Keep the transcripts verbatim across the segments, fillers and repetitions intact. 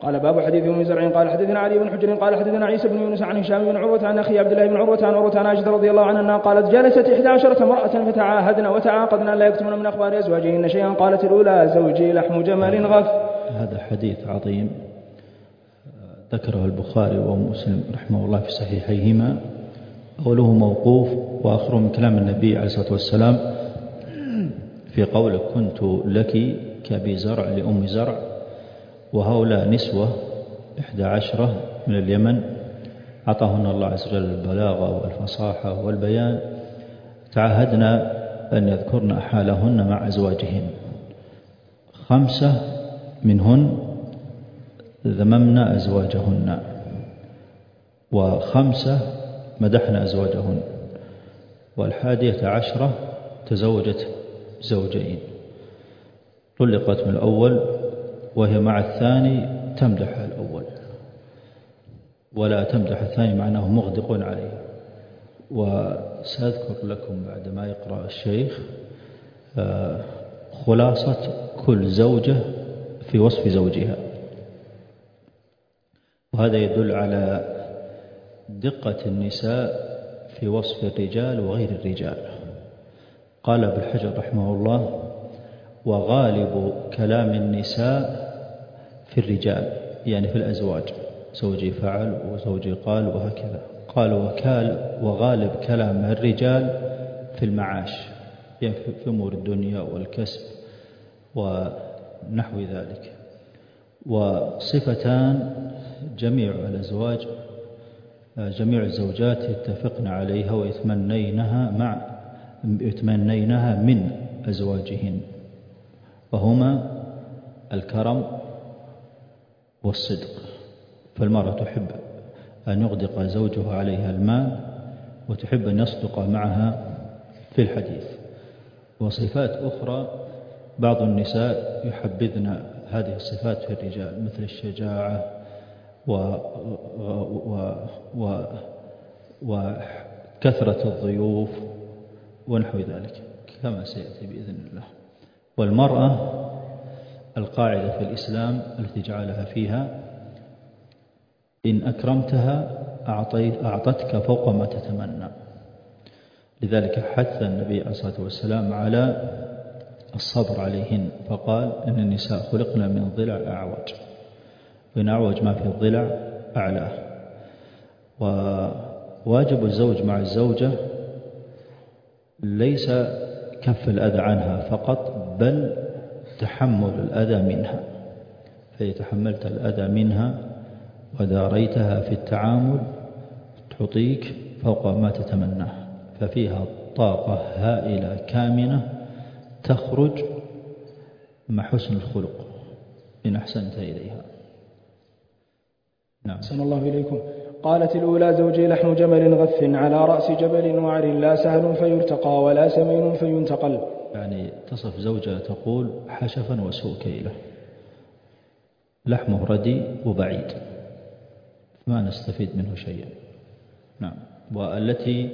قال باب حديث أم زرع قال حدثنا علي بن حجر قال حدثنا عيسى بن يونس عن هشام بن عروة عن أخي عبد الله بن عروة عن عروة عن عائشة رضي الله عنها قالت جلست إحدى عشرة امرأة فتعاهدن وتعاقدن لا يكتمن من أخبار أزواجهن شيئا. قالت الأولى زوجي لحم جمل غث. هذا حديث عظيم ذكره البخاري ومسلم رحمه الله في صحيحيهما، أوله موقوف وآخره من كلام النبي عليه الصلاة والسلام في قوله كنت لك كأبي زرع لأم زرع، وهؤلاء نسوة إحدى عشرة من اليمن أعطاهن الله عز وجل البلاغة والفصاحة والبيان، تعاهدنا أن يذكرن حالهن مع أزواجهن. خمسة منهن ذممن أزواجهن، وخمسة مدحن أزواجهن، والحادية عشرة تزوجت زوجين، طلقت من الأول وهي مع الثاني تمدح الأول ولا تمدح الثاني مع أنه مغدق عليه. وسأذكر لكم بعد ما يقرأ الشيخ خلاصة كل زوجة في وصف زوجها، وهذا يدل على دقة النساء في وصف الرجال وغير الرجال. قال ابن حجر رحمه الله وغالب كلام النساء في الرجال يعني في الأزواج، زوجي فعل وزوجي قال وهكذا. قال وكال وغالب كلام الرجال في المعاش يعني في أمور الدنيا والكسب ونحو ذلك. وصفتان جميع الأزواج جميع الزوجات يتفقن عليها ويتمنينها مع يتمنينها من أزواجهن، وهما الكرم والصدق. فالمرأة تحب أن يغدق زوجها عليها المال وتحب أن يصدق معها في الحديث. وصفات أخرى بعض النساء يحبذن هذه الصفات في الرجال مثل الشجاعة و... و... و... وكثرة الضيوف ونحو ذلك كما سيأتي بإذن الله. والمرأة القاعدة في الإسلام التي جعلها فيها إن أكرمتها أعطتك فوق ما تتمنى. لذلك حث النبي عليه الصلاة والسلام على الصبر عليهن، فقال إن النساء خلقنا من ضلع أعوج، وإن أعوج ما في الضلع أعلاه. وواجب الزوج مع الزوجة ليس كف الأذى عنها فقط، بل تحمل الأذى منها. فإذا تحملت الأذى منها وداريتها في التعامل تعطيك فوق ما تتمناه، ففيها طاقة هائلة كامنة تخرج مع حسن الخلق إن أحسنت إليها. نعم. أحسن الله إليكم. قالت الأولى زوجي لحم جمل غث على رأس جبل وعر لا سهل فيرتقى ولا سمين فينتقل. يعني تصف زوجها تقول حشفا وسوء كيله، لحمه ردي وبعيد ما نستفيد منه شيئا. نعم. والتي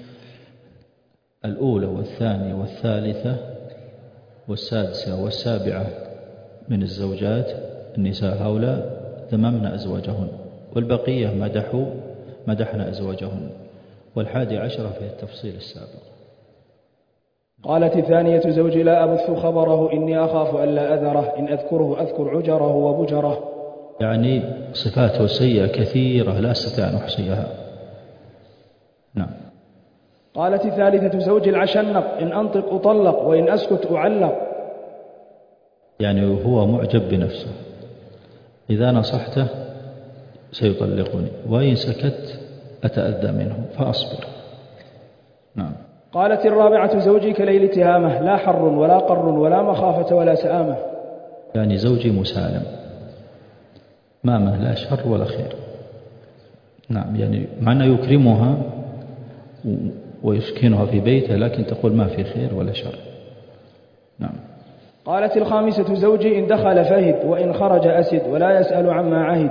الأولى والثانية والثالثة والسادسة والسابعة من الزوجات النساء هؤلاء ذممن أزواجهن، والبقية مدحوا مدحنا أزواجهن، والحادي عشرة في التفصيل السابق. قالت الثانية زوجي لا أبث خبره إني أخاف ألا أذره إن أذكره أذكر عجره وبجره. يعني صفاته سيئة كثيرة لا أستطيع أن أحصيها. نعم. قالت الثالثة زوجي العشنق إن أنطق أطلق وإن أسكت أعلق. يعني هو معجب بنفسه، إذا نصحته سيطلقني وإن سكت أتأذى منه فأصبر. نعم. قالت الرابعة زوجي كليل تهامة لا حر ولا قر ولا مخافة ولا سآمة. يعني زوجي مسالم ما منه لا شر ولا خير. نعم. يعني مع أنه يكرمها ويسكنها في بيته لكن تقول ما في خير ولا شر. نعم. قالت الخامسة زوجي إن دخل فهد وإن خرج أسد ولا يسأل عما عهد.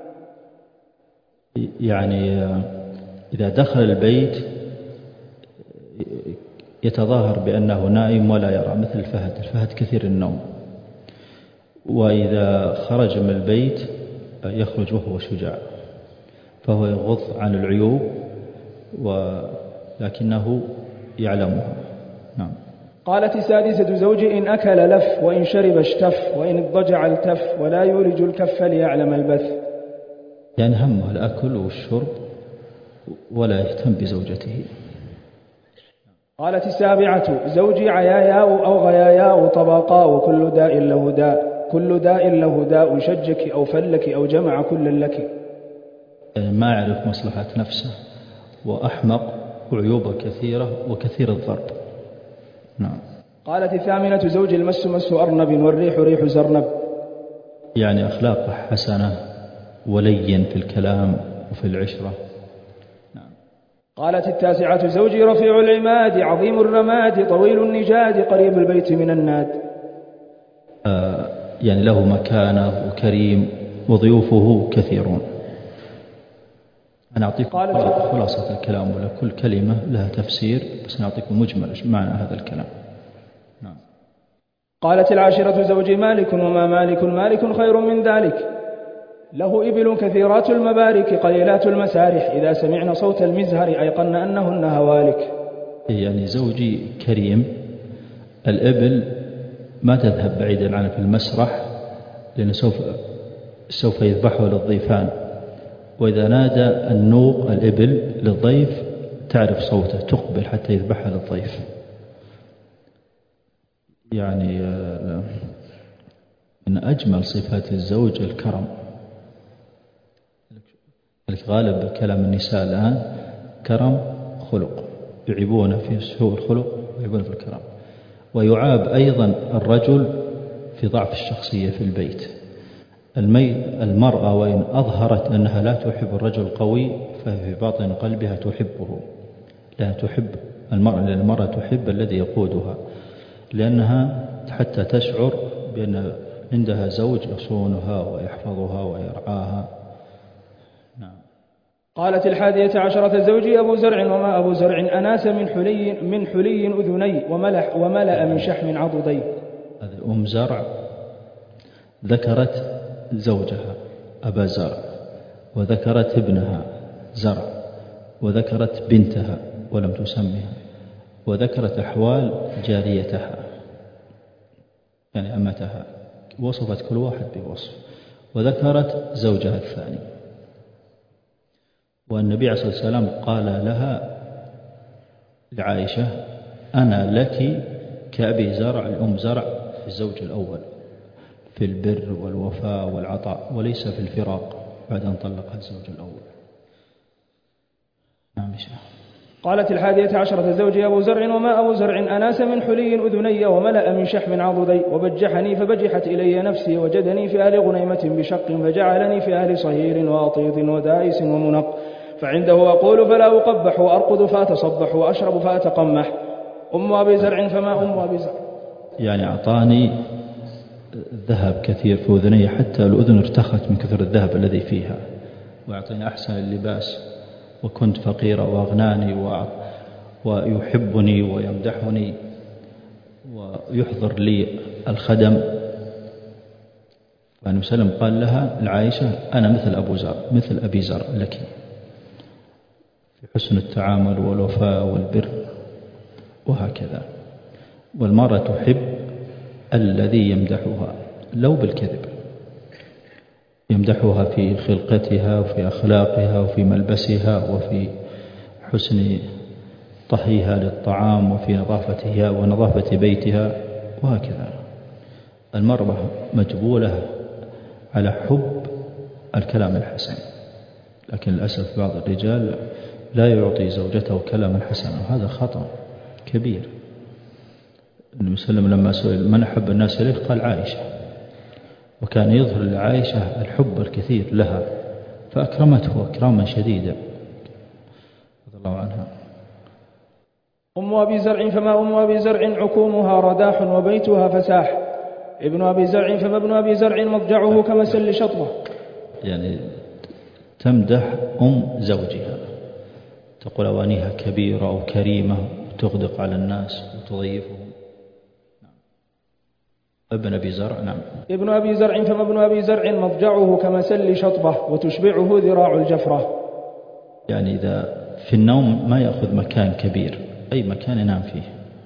يعني إذا دخل البيت يتظاهر بأنه نائم ولا يرى مثل الفهد، الفهد كثير النوم. وإذا خرج من البيت يخرج وهو شجاع، فهو يغض عن العيوب ولكنه يعلمها. نعم. قالت السادسة زوجي إن أكل لف وإن شرب اشتف وإن اضطجع التف ولا يولج الكف ليعلم البث. يعني همه الأكل والشرب ولا يهتم بزوجته. قالت السابعة زوجي عياياء أو غياياء طبقاء وكل داء له داء كل داء له داء شجك أو فلك أو جمع كل لك. يعني ما يعرف مصلحة نفسه وأحمق وعيوبه كثيرة وكثير الضرب. نعم. قالت الثامنة زوجي المس مس أرنب والريح ريح زرنب. يعني أخلاقه حسنة ولين في الكلام وفي العشرة. نعم. قالت التاسعة زوجي رفيع العماد عظيم الرماد طويل النجاد قريب البيت من الناد. آه يعني له مكانة وكريم وضيوفه كثيرون. أنا أعطيكم خلاصة الكلام ولا كل كلمة لها تفسير، بس نعطيكم مجمل معنى هذا الكلام. نعم. قالت العاشرة زوجي مالك وما مالك مالك خير من ذلك له إبل كثيرات المبارك قليلات المسارح إذا سمعن صوت المزهر أيقن أنهن هوالك. يعني زوجي كريم، الإبل ما تذهب بعيدا عنه في المسرح لأنه سوف, سوف يذبحه للضيفان، وإذا نادى النوق الإبل للضيف تعرف صوته تقبل حتى يذبحها للضيف. يعني من أجمل صفات الزوج الكرم. غالب كلام النساء الآن كرم خلق، يعيبون في سوء الخلق ويعيبون في الكرم. ويعاب أيضا الرجل في ضعف الشخصية في البيت. المرأة وإن أظهرت أنها لا تحب الرجل القوي ففي باطن قلبها تحبه، لا تحب المرأة، لأن المرأة تحب الذي يقودها، لأنها حتى تشعر بأن عندها زوج يصونها ويحفظها ويرعاها. نعم. قالت الحادية عشرة زوجي أبو زرع وما أبو زرع أناس من حلي من حلي أذني وملح وملأ من شحم عضدي. هذه أم زرع ذكرت زوجها أبا زرع، وذكرت ابنها زرع، وذكرت بنتها ولم تسمها، وذكرت أحوال جاريتها يعني أمتها، وصفت كل واحد بوصف، وذكرت زوجها الثاني. والنبي عليه الصلاة والسلام قال لها لعائشة أنا لك كأبي زرع الأم زرع في الزوج الأول في البر والوفاء والعطاء، وليس في الفراق بعد أن طلقها الزوج الأول. نعم شيخ. قالت الحادية عشرة زوجي أبو زرع وما أبو زرع أناس من حلي أذني وملأ من شحم عضدي وبجحني فبجحت إلي نفسي وجدني في أهل غنيمة بشق فجعلني في أهل صهير وأطيط ودائس ومنق فعنده أقول فلا أقبح وأرقد فأتصبح وأشرب فأتقمح. أم أبي زرع فما أم أبي زرع. يعني أعطاني ذهب كثير في أذني حتى الأذن ارتخت من كثر الذهب الذي فيها، وأعطاني أحسن اللباس، وكنت فقيرة وأغناني ويحبني ويمدحني ويحضر لي الخدم. فالنبي صلى الله عليه وسلم قال لها العائشة أنا مثل أبو زرع مثل أبي زرع لك في حسن التعامل والوفاء والبر وهكذا. والمرأة تحب الذي يمدحها لو بالكذب، يمدحها في خلقتها وفي أخلاقها وفي ملبسها وفي حسن طهيها للطعام وفي نظافتها ونظافة بيتها وهكذا. المرأة مجبولة على حب الكلام الحسن، لكن للأسف بعض الرجال لا يعطي زوجته كلاما حسنا، وهذا خطأ كبير. النبي صلى الله عليه وسلم لما سئل من أحب الناس إليه قال عائشة، وكان يظهر لعائشة الحب الكثير لها فأكرمته إكراما شديدا رضي الله عنها. أم أبي زرع فما أم أبي زرع عكومها رداح وبيتها فساح. ابن أبي زرع فما ابن أبي زرع مضجعه كمسل شطبة. يعني تمدح أم زوجها، تقول أوانيها كبيرة وكريمة وتغدق على الناس وتضيفهم. ابن أبي زرع. نعم. ابن أبي زرع فما ابن أبي زرع مضجعه كمسل شطبة وتشبعه ذراع الجفرة. يعني إذا في النوم ما يأخذ مكان كبير، أي مكان ينام فيه،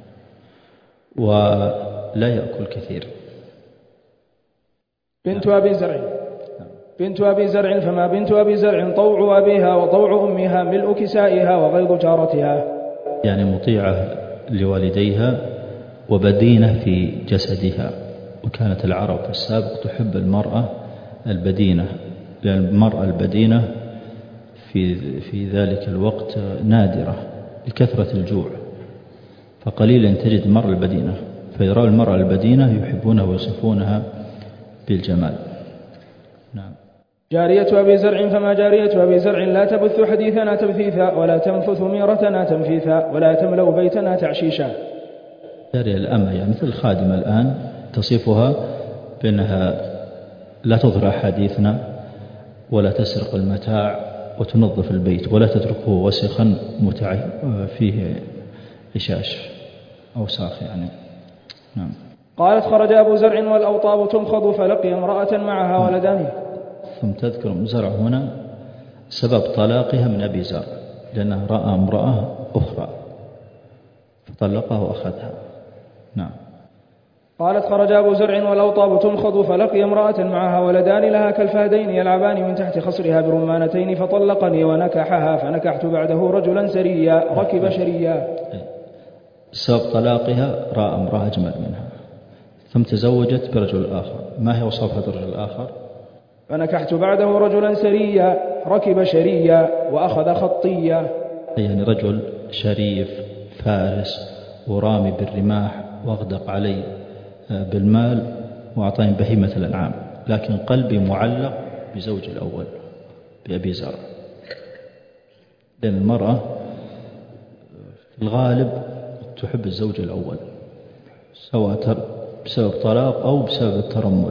ولا يأكل كثير. بنت أبي زرع بنت أبي زرع فما بنت أبي زرع طوع أبيها وطوع أمها ملء كسائها وغيظ جارتها. يعني مطيعة لوالديها وبدينة في جسدها. وكانت العرب في السابق تحب المرأة البدينة، لأن المرأة البدينة في في ذلك الوقت نادرة لكثرة الجوع، فقليلا تجد المرأة البدينة، فيرى المرأة البدينة يحبونها ويصفونها بالجمال. نعم. جارية أبي زرع فما جارية أبي زرع لا تبث حديثنا تبثيثا ولا تنفث ميرتنا تنفيثا ولا تملأ بيتنا تعشيشا. جارية الأمة يعني مثل الخادمة الآن تصفها بأنها لا تظهر حديثنا ولا تسرق المتاع وتنظف البيت ولا تتركه وسخا متع فيه عشاش أو ساخ يعني. نعم. قالت خرج أبو زرع والأوطاب تمخض فلقي امرأة معها ولدان. ثم تذكر أم زرع هنا سبب طلاقها من أبي زرع، لأنه رأى امرأة أخرى فطلقها وأخذها. نعم. قالت خرج أبو زرع والأوطاب تمخض فلقي امرأة معها ولدان لها كالفهدين يلعبان من تحت خصرها برمانتين فطلقني ونكحها فنكحت بعده رجلا سريا ركب شريا. سبب طلاقها رأى امرأة أجمل منها ثم تزوجت برجل آخر. ما هي وصفها الرجل الآخر؟ فنكحت بعده رجلا سريا ركب شريا وأخذ خطيا. يعني رجل شريف فارس ورامي بالرماح واغدق علي بالمال وأعطاني بهيمة الأنعام، لكن قلبي معلق بزوج الأول بأبي زرع. لأن المرأة في الغالب تحب الزوج الأول سواء بسبب طلاق أو بسبب الترمل.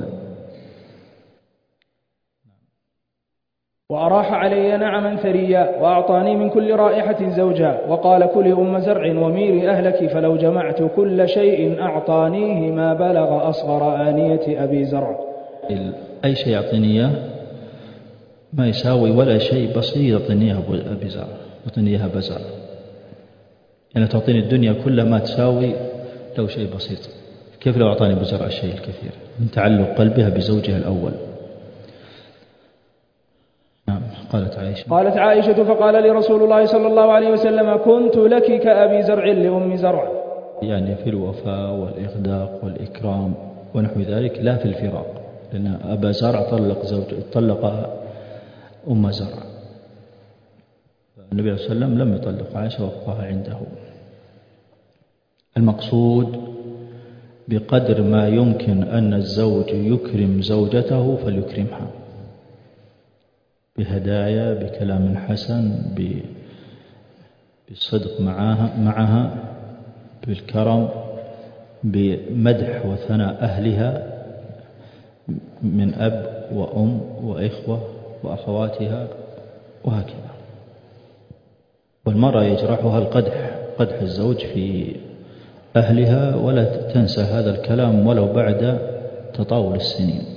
وأراح علي نعما ثريا وأعطاني من كل رائحة زوجا وقال كلي أم زرع وميري أهلك فلو جمعت كل شيء أعطانيه ما بلغ أصغر آنية أبي زرع. أي شيء يعطيني إياه ما يساوي ولا شيء بسيط يعطيني إياه أبي زرع يعطيني إياها بزرع. يعني تعطيني الدنيا كلها ما تساوي لو شيء بسيط، كيف لو أعطاني بزرع الشيء الكثير من تعلق قلبها بزوجها الأول. نعم. قالت عائشة قالت عائشة فقال لي رسول الله صلى الله عليه وسلم كنت لك كأبي زرع لأم زرع. يعني في الوفاء والإغداق والإكرام ونحو ذلك، لا في الفراق، لأن أبا زرع طلق زوج طلق أم زرع. النبي صلى الله عليه وسلم لم يطلق عائشة وابقاها عنده. المقصود بقدر ما يمكن أن الزوج يكرم زوجته فليكرمها بهدايا، بكلام حسن، بالصدق معها معها بالكرم، بمدح وثناء أهلها من أب وأم وإخوة وأخواتها وهكذا. والمرأة يجرحها القدح قدح الزوج في أهلها، ولا تنسى هذا الكلام ولو بعد تطاول السنين.